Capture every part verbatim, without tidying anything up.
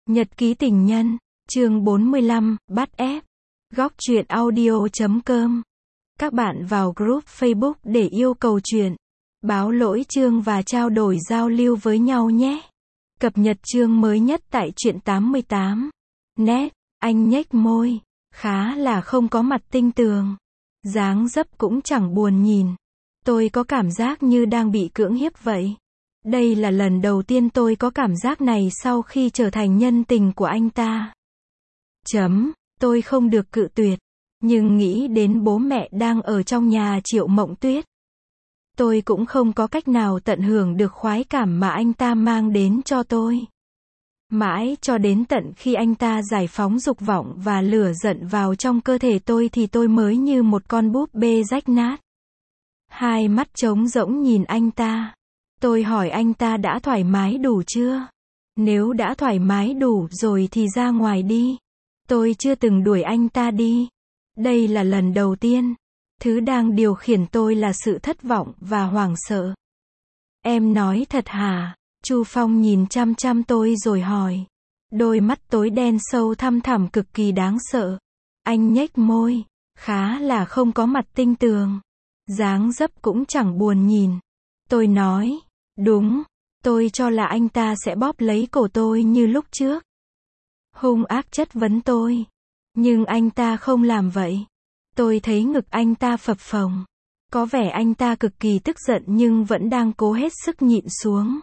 Nhật ký tình nhân, chương bốn mươi lăm, bắt ép. Góc truyện audio chấm com. Các bạn vào group Facebook để yêu cầu truyện, báo lỗi chương và trao đổi giao lưu với nhau nhé. Cập nhật chương mới nhất tại truyện tám mươi tám. Nét, anh nhếch môi, khá là không có mặt tinh tường. Dáng dấp cũng chẳng buồn nhìn. Tôi có cảm giác như đang bị cưỡng hiếp vậy. Đây là lần đầu tiên tôi có cảm giác này sau khi trở thành nhân tình của anh ta. Chấm, tôi không được cự tuyệt. Nhưng nghĩ đến bố mẹ đang ở trong nhà Triệu Mộng Tuyết. Tôi cũng không có cách nào tận hưởng được khoái cảm mà anh ta mang đến cho tôi. Mãi cho đến tận khi anh ta giải phóng dục vọng và lửa giận vào trong cơ thể tôi thì tôi mới như một con búp bê rách nát. Hai mắt trống rỗng nhìn anh ta. Tôi hỏi anh ta đã thoải mái đủ chưa? Nếu đã thoải mái đủ rồi thì ra ngoài đi. Tôi chưa từng đuổi anh ta đi. Đây là lần đầu tiên. Thứ đang điều khiển tôi là sự thất vọng và hoảng sợ. Em nói thật hả? Chu Phong nhìn chăm chăm tôi rồi hỏi. Đôi mắt tối đen sâu thăm thẳm cực kỳ đáng sợ. Anh nhếch môi, khá là không có mặt tinh tường. Dáng dấp cũng chẳng buồn nhìn. Tôi nói, đúng, tôi cho là anh ta sẽ bóp lấy cổ tôi như lúc trước. Hung ác chất vấn tôi. Nhưng anh ta không làm vậy. Tôi thấy ngực anh ta phập phồng. Có vẻ anh ta cực kỳ tức giận nhưng vẫn đang cố hết sức nhịn xuống.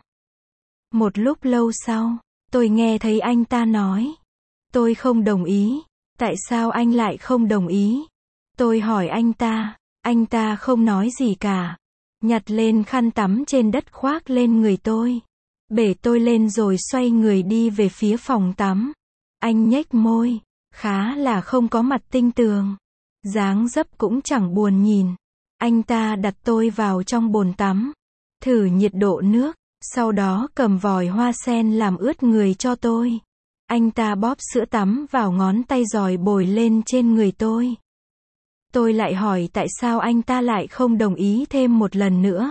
Một lúc lâu sau, tôi nghe thấy anh ta nói. Tôi không đồng ý. Tại sao anh lại không đồng ý? Tôi hỏi anh ta. Anh ta không nói gì cả. Nhặt lên khăn tắm trên đất khoác lên người tôi. Bể tôi lên rồi xoay người đi về phía phòng tắm. Anh nhếch môi, khá là không có mặt tinh tường. Dáng dấp cũng chẳng buồn nhìn. Anh ta đặt tôi vào trong bồn tắm. Thử nhiệt độ nước. Sau đó cầm vòi hoa sen làm ướt người cho tôi. Anh ta bóp sữa tắm vào ngón tay rồi bồi lên trên người tôi. Tôi lại hỏi tại sao anh ta lại không đồng ý thêm một lần nữa.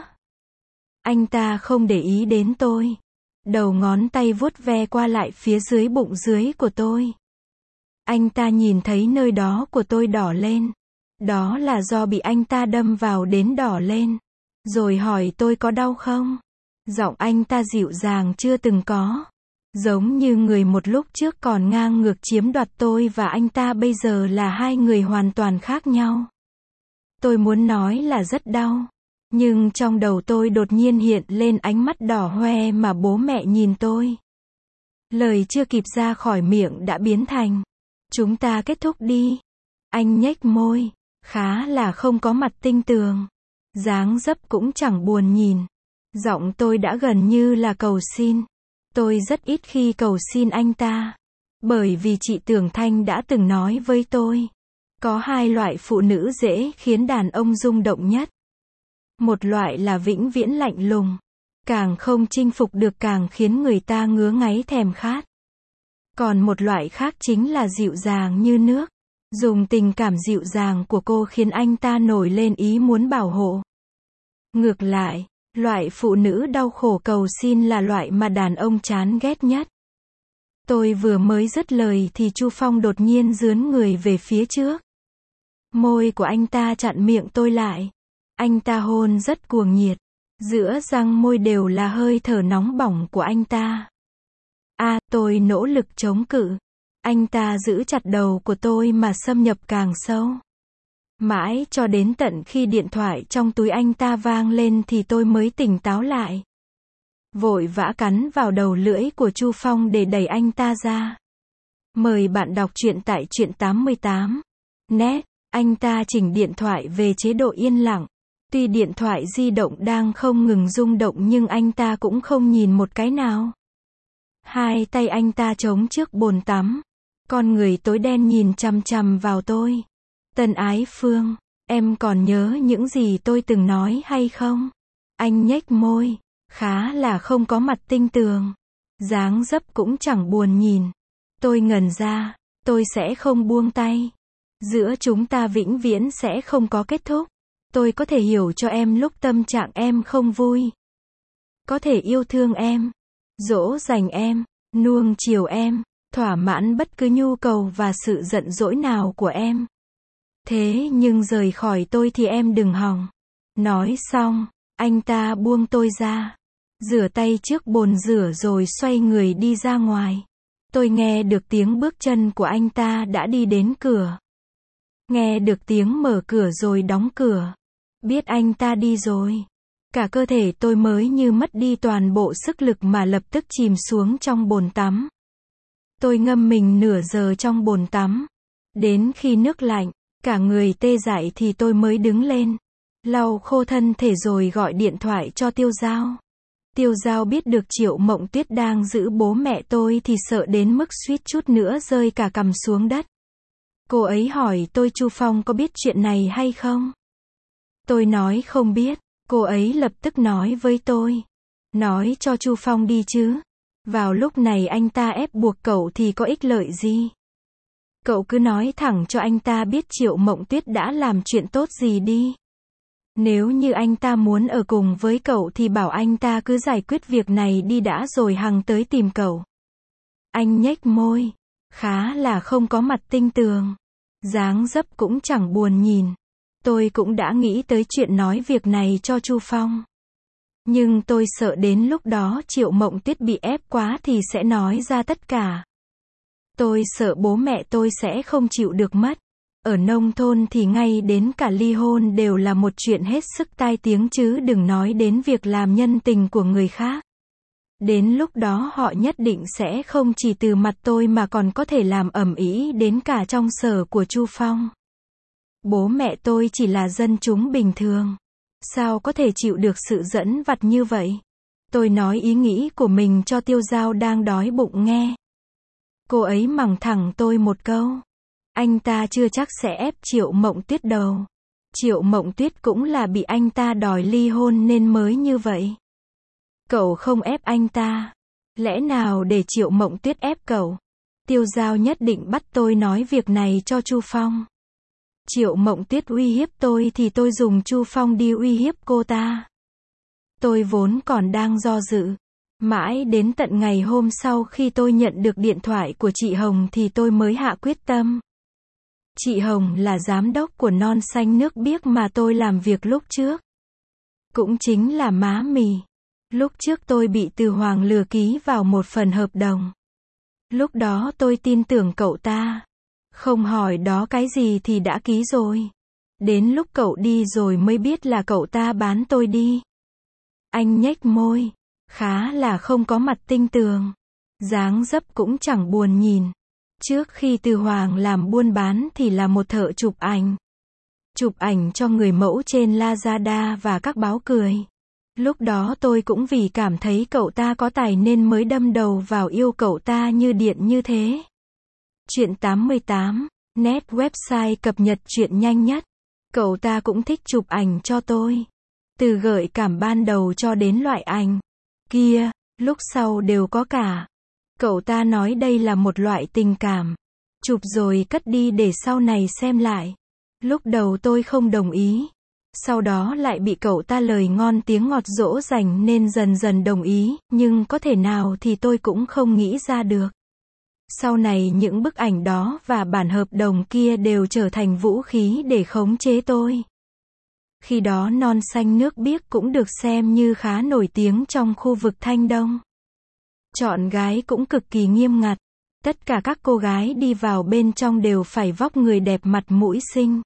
Anh ta không để ý đến tôi. Đầu ngón tay vuốt ve qua lại phía dưới bụng dưới của tôi. Anh ta nhìn thấy nơi đó của tôi đỏ lên. Đó là do bị anh ta đâm vào đến đỏ lên. Rồi hỏi tôi có đau không? Giọng anh ta dịu dàng chưa từng có. Giống như người một lúc trước còn ngang ngược chiếm đoạt tôi và anh ta bây giờ là hai người hoàn toàn khác nhau. Tôi muốn nói là rất đau. Nhưng trong đầu tôi đột nhiên hiện lên ánh mắt đỏ hoe mà bố mẹ nhìn tôi. Lời chưa kịp ra khỏi miệng đã biến thành. Chúng ta kết thúc đi. Anh nhếch môi. Khá là không có mặt tinh tường. Dáng dấp cũng chẳng buồn nhìn. Giọng tôi đã gần như là cầu xin. Tôi rất ít khi cầu xin anh ta. Bởi vì chị Tưởng Thanh đã từng nói với tôi. Có hai loại phụ nữ dễ khiến đàn ông rung động nhất. Một loại là vĩnh viễn lạnh lùng. Càng không chinh phục được càng khiến người ta ngứa ngáy thèm khát. Còn một loại khác chính là dịu dàng như nước. Dùng tình cảm dịu dàng của cô khiến anh ta nổi lên ý muốn bảo hộ. Ngược lại, loại phụ nữ đau khổ cầu xin là loại mà đàn ông chán ghét nhất. Tôi vừa mới dứt lời thì Chu Phong đột nhiên dướn người về phía trước. Môi của anh ta chặn miệng tôi lại. Anh ta hôn rất cuồng nhiệt. Giữa răng môi đều là hơi thở nóng bỏng của anh ta. À, tôi nỗ lực chống cự. Anh ta giữ chặt đầu của tôi mà xâm nhập càng sâu. Mãi cho đến tận khi điện thoại trong túi anh ta vang lên thì tôi mới tỉnh táo lại. Vội vã cắn vào đầu lưỡi của Chu Phong để đẩy anh ta ra. Mời bạn đọc truyện tại truyện tám mươi tám. Nét, anh ta chỉnh điện thoại về chế độ yên lặng. Tuy điện thoại di động đang không ngừng rung động nhưng anh ta cũng không nhìn một cái nào. Hai tay anh ta chống trước bồn tắm. Con người tối đen nhìn chằm chằm vào tôi. Tân Ái Phương, em còn nhớ những gì tôi từng nói hay không? Anh nhếch môi, khá là không có mặt tinh tường. Dáng dấp cũng chẳng buồn nhìn. Tôi ngẩn ra, tôi sẽ không buông tay. Giữa chúng ta vĩnh viễn sẽ không có kết thúc. Tôi có thể hiểu cho em lúc tâm trạng em không vui. Có thể yêu thương em, dỗ dành em, nuông chiều em. thỏa mãn bất cứ nhu cầu và sự giận dỗi nào của em. Thế nhưng rời khỏi tôi thì em đừng hòng. Nói xong, anh ta buông tôi ra, rửa tay trước bồn rửa rồi xoay người đi ra ngoài. Tôi nghe được tiếng bước chân của anh ta đã đi đến cửa. Nghe được tiếng mở cửa rồi đóng cửa. Biết anh ta đi rồi. Cả cơ thể tôi mới như mất đi toàn bộ sức lực mà lập tức chìm xuống trong bồn tắm. Tôi ngâm mình nửa giờ trong bồn tắm. Đến khi nước lạnh, cả người tê dại thì tôi mới đứng lên, lau khô thân thể rồi gọi điện thoại cho Tiêu Dao. Tiêu Dao biết được Triệu Mộng Tuyết đang giữ bố mẹ tôi thì sợ đến mức suýt chút nữa rơi cả cằm xuống đất. Cô ấy hỏi tôi Chu Phong có biết chuyện này hay không? Tôi nói không biết. Cô ấy lập tức nói với tôi. Nói cho Chu Phong đi chứ. Vào lúc này anh ta ép buộc cậu thì có ích lợi gì? Cậu cứ nói thẳng cho anh ta biết Triệu Mộng Tuyết đã làm chuyện tốt gì đi. Nếu như anh ta muốn ở cùng với cậu thì bảo anh ta cứ giải quyết việc này đi đã rồi hằng tới tìm cậu. Anh nhếch môi, khá là không có mặt tinh tường. Dáng dấp cũng chẳng buồn nhìn. Tôi cũng đã nghĩ tới chuyện nói việc này cho Chu Phong. Nhưng tôi sợ đến lúc đó Triệu Mộng Tuyết bị ép quá thì sẽ nói ra tất cả. Tôi sợ bố mẹ tôi sẽ không chịu được mất. Ở nông thôn thì ngay đến cả ly hôn đều là một chuyện hết sức tai tiếng chứ đừng nói đến việc làm nhân tình của người khác. Đến lúc đó họ nhất định sẽ không chỉ từ mặt tôi mà còn có thể làm ầm ĩ đến cả trong sở của Chu Phong. Bố mẹ tôi chỉ là dân chúng bình thường. Sao có thể chịu được sự dẫn vặt như vậy? Tôi nói ý nghĩ của mình cho Tiêu Dao đang đói bụng nghe. Cô ấy mắng thẳng tôi một câu. Anh ta chưa chắc sẽ ép Triệu Mộng Tuyết đâu. Triệu Mộng Tuyết cũng là bị anh ta đòi ly hôn nên mới như vậy. Cậu không ép anh ta. Lẽ nào để Triệu Mộng Tuyết ép cậu? Tiêu Dao nhất định bắt tôi nói việc này cho Chu Phong. Triệu Mộng Tuyết uy hiếp tôi thì tôi dùng Chu Phong đi uy hiếp cô ta. Tôi vốn còn đang do dự. Mãi đến tận ngày hôm sau khi tôi nhận được điện thoại của chị Hồng thì tôi mới hạ quyết tâm. Chị Hồng là giám đốc của Non Xanh Nước Biếc mà tôi làm việc lúc trước. Cũng chính là má mì. Lúc trước tôi bị Từ Hoàng lừa ký vào một phần hợp đồng. Lúc đó tôi tin tưởng cậu ta. Không hỏi đó cái gì thì đã ký rồi. Đến lúc cậu đi rồi mới biết là cậu ta bán tôi đi. Anh nhếch môi. Khá là không có mặt tinh tường. Dáng dấp cũng chẳng buồn nhìn. Trước khi Từ Hoàng làm buôn bán thì là một thợ chụp ảnh. Chụp ảnh cho người mẫu trên Lazada và các báo cười. Lúc đó tôi cũng vì cảm thấy cậu ta có tài nên mới đâm đầu vào yêu cậu ta như điện như thế. Chuyện tám mươi tám, net website cập nhật chuyện nhanh nhất. Cậu ta cũng thích chụp ảnh cho tôi. Từ gợi cảm ban đầu cho đến loại ảnh kia, lúc sau đều có cả. Cậu ta nói đây là một loại tình cảm. Chụp rồi cất đi để sau này xem lại. Lúc đầu tôi không đồng ý. Sau đó lại bị cậu ta lời ngon tiếng ngọt dỗ dành nên dần dần đồng ý, nhưng có thể nào thì tôi cũng không nghĩ ra được. Sau này những bức ảnh đó và bản hợp đồng kia đều trở thành vũ khí để khống chế tôi. Khi đó Non Xanh Nước Biếc cũng được xem như khá nổi tiếng trong khu vực Thanh Đông. Chọn gái cũng cực kỳ nghiêm ngặt. Tất cả các cô gái đi vào bên trong đều phải vóc người đẹp mặt mũi xinh.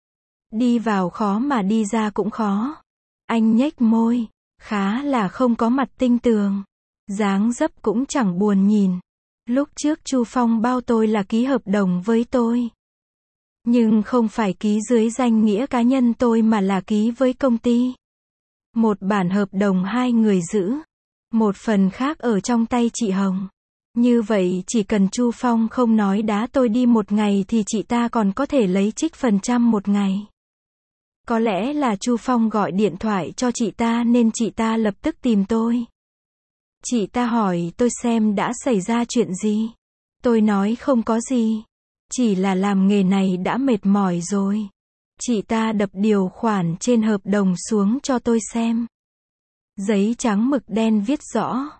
Đi vào khó mà đi ra cũng khó. Anh nhếch môi. Khá là không có mặt tinh tường. Dáng dấp cũng chẳng buồn nhìn. Lúc trước Chu Phong bao tôi là ký hợp đồng với tôi. Nhưng không phải ký dưới danh nghĩa cá nhân tôi mà là ký với công ty. Một bản hợp đồng hai người giữ. Một phần khác ở trong tay chị Hồng. Như vậy chỉ cần Chu Phong không nói đá tôi đi một ngày thì chị ta còn có thể lấy trích phần trăm một ngày. Có lẽ là Chu Phong gọi điện thoại cho chị ta nên chị ta lập tức tìm tôi. Chị ta hỏi tôi xem đã xảy ra chuyện gì. Tôi nói không có gì. Chỉ là làm nghề này đã mệt mỏi rồi. Chị ta đập điều khoản trên hợp đồng xuống cho tôi xem. Giấy trắng mực đen viết rõ.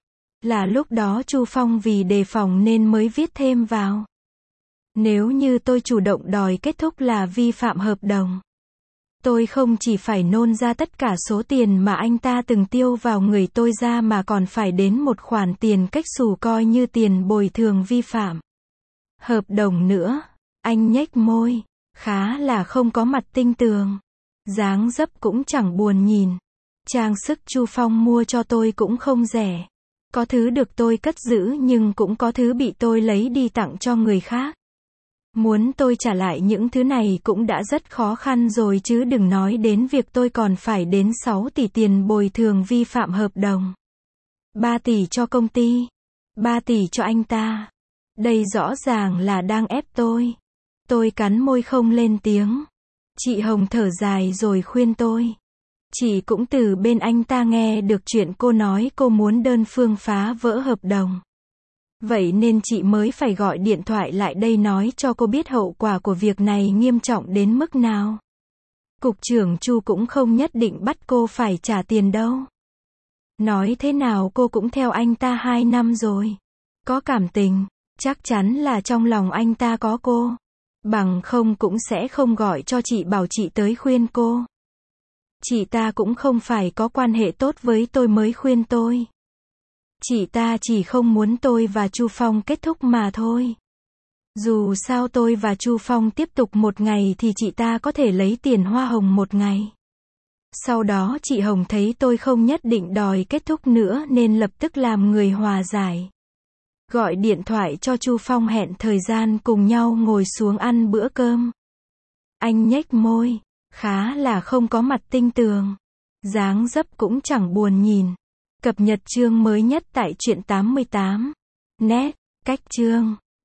Là lúc đó Chu Phong vì đề phòng nên mới viết thêm vào. Nếu như tôi chủ động đòi kết thúc là vi phạm hợp đồng. Tôi không chỉ phải nôn ra tất cả số tiền mà anh ta từng tiêu vào người tôi ra mà còn phải đến một khoản tiền cách xù coi như tiền bồi thường vi phạm hợp đồng nữa. Anh nhếch môi, khá là không có mặt tinh tường. Dáng dấp cũng chẳng buồn nhìn. Trang sức Chu Phong mua cho tôi cũng không rẻ. Có thứ được tôi cất giữ nhưng cũng có thứ bị tôi lấy đi tặng cho người khác. Muốn tôi trả lại những thứ này cũng đã rất khó khăn rồi chứ đừng nói đến việc tôi còn phải đến sáu tỷ tiền bồi thường vi phạm hợp đồng. ba tỷ cho công ty. ba tỷ cho anh ta. Đây rõ ràng là đang ép tôi. Tôi cắn môi không lên tiếng. Chị Hồng thở dài rồi khuyên tôi. Chị cũng từ bên anh ta nghe được chuyện cô nói cô muốn đơn phương phá vỡ hợp đồng. Vậy nên chị mới phải gọi điện thoại lại đây nói cho cô biết hậu quả của việc này nghiêm trọng đến mức nào. Cục trưởng Chu cũng không nhất định bắt cô phải trả tiền đâu. Nói thế nào cô cũng theo anh ta hai năm rồi. Có cảm tình, chắc chắn là trong lòng anh ta có cô. Bằng không cũng sẽ không gọi cho chị bảo chị tới khuyên cô. Chị ta cũng không phải có quan hệ tốt với tôi mới khuyên tôi. Chị ta chỉ không muốn tôi và Chu Phong kết thúc mà thôi. Dù sao tôi và Chu Phong tiếp tục một ngày thì chị ta có thể lấy tiền hoa hồng một ngày. Sau đó chị Hồng thấy tôi không nhất định đòi kết thúc nữa nên lập tức làm người hòa giải. Gọi điện thoại cho Chu Phong hẹn thời gian cùng nhau ngồi xuống ăn bữa cơm. Anh nhếch môi, khá là không có mặt tinh tường. Dáng dấp cũng chẳng buồn nhìn. Cập nhật chương mới nhất tại truyện tám mươi tám net, cách chương